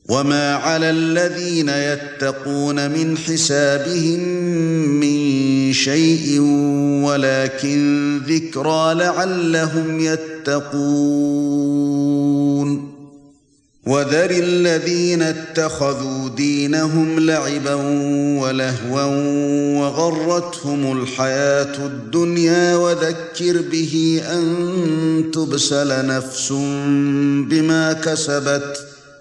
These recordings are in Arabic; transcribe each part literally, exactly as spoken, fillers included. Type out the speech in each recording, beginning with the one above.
وما على الذين يتقون من حسابهم من شيء ولكن ذكرى لعلهم يتقون وذر الذين اتخذوا دينهم لعبا ولهوا وغرتهم الحياة الدنيا وذكر به أن تبسل نفس بما كسبت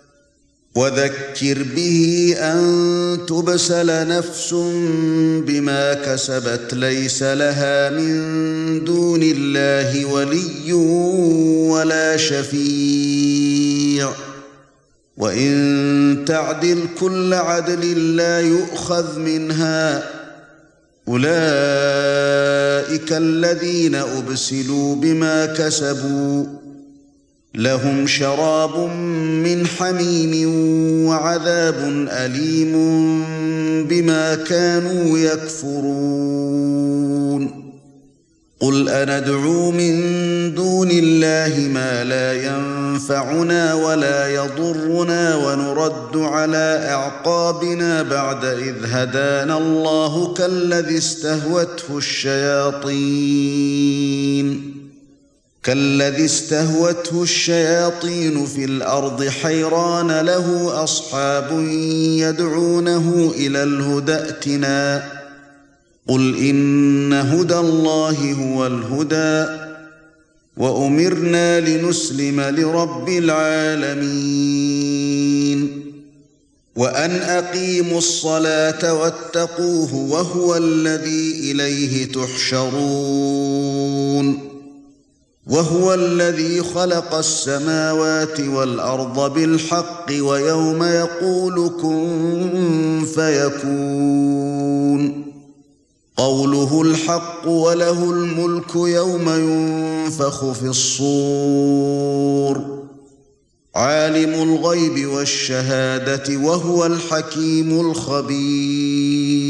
وذكر به أن تبسل نفس بما كسبت ليس لها من دون الله ولي ولا شفيع وإن تعدل كل عدل لا يؤخذ منها أولئك الذين أبسلوا بما كسبوا لهم شراب من حميم وعذاب أليم بما كانوا يكفرون قل أندعو من دون الله ما لا ينفعنا ولا يضرنا ونرد على أعقابنا بعد إذ هدانا الله كالذي استهوته الشياطين كالذي استهوته الشياطين في الأرض حيران له أصحاب يدعونه إلى الهدى ائتنا قل إن هدى الله هو الهدى وأمرنا لنسلم لرب العالمين وأن أقيموا الصلاة واتقوه وهو الذي إليه تحشرون وهو الذي خلق السماوات والأرض بالحق ويوم يقول كن فيكون قوله الحق وله الملك يوم ينفخ في الصور عالم الغيب والشهادة وهو الحكيم الخبير